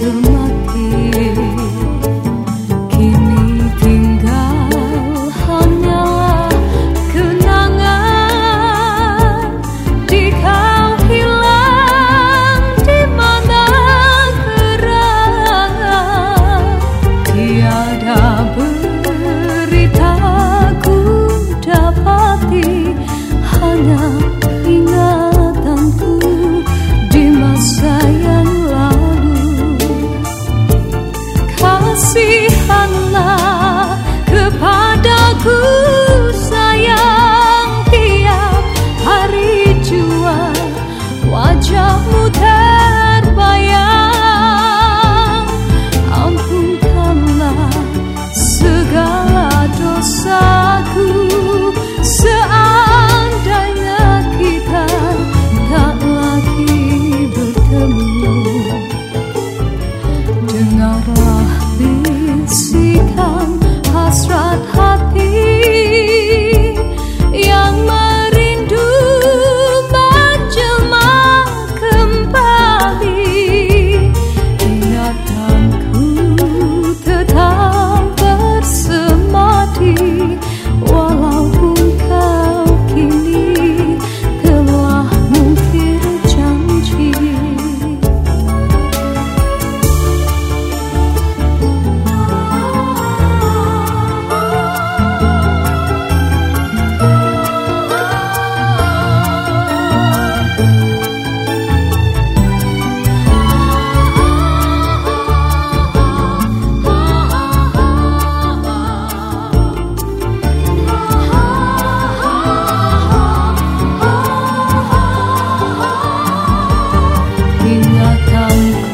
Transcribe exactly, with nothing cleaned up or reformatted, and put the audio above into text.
semati. Kini tinggal hanyalah kenangan. Di kau hilang di mana gerangan. Tiada berita ku dapati, hanya ingatanku di masa yang lalu. Kasihanlah kepadaku sayang, tiap hari jua wajahmu terbayang. Ampunkanlah segala dosaku, seandainya kita tak lagi bertemu. Dengarlah bisikan hasrat hati yang merindu menjelma kembali. Ingatanku tetap bersemadi, walaupun kau kini telah mungkir janji. Ingatanku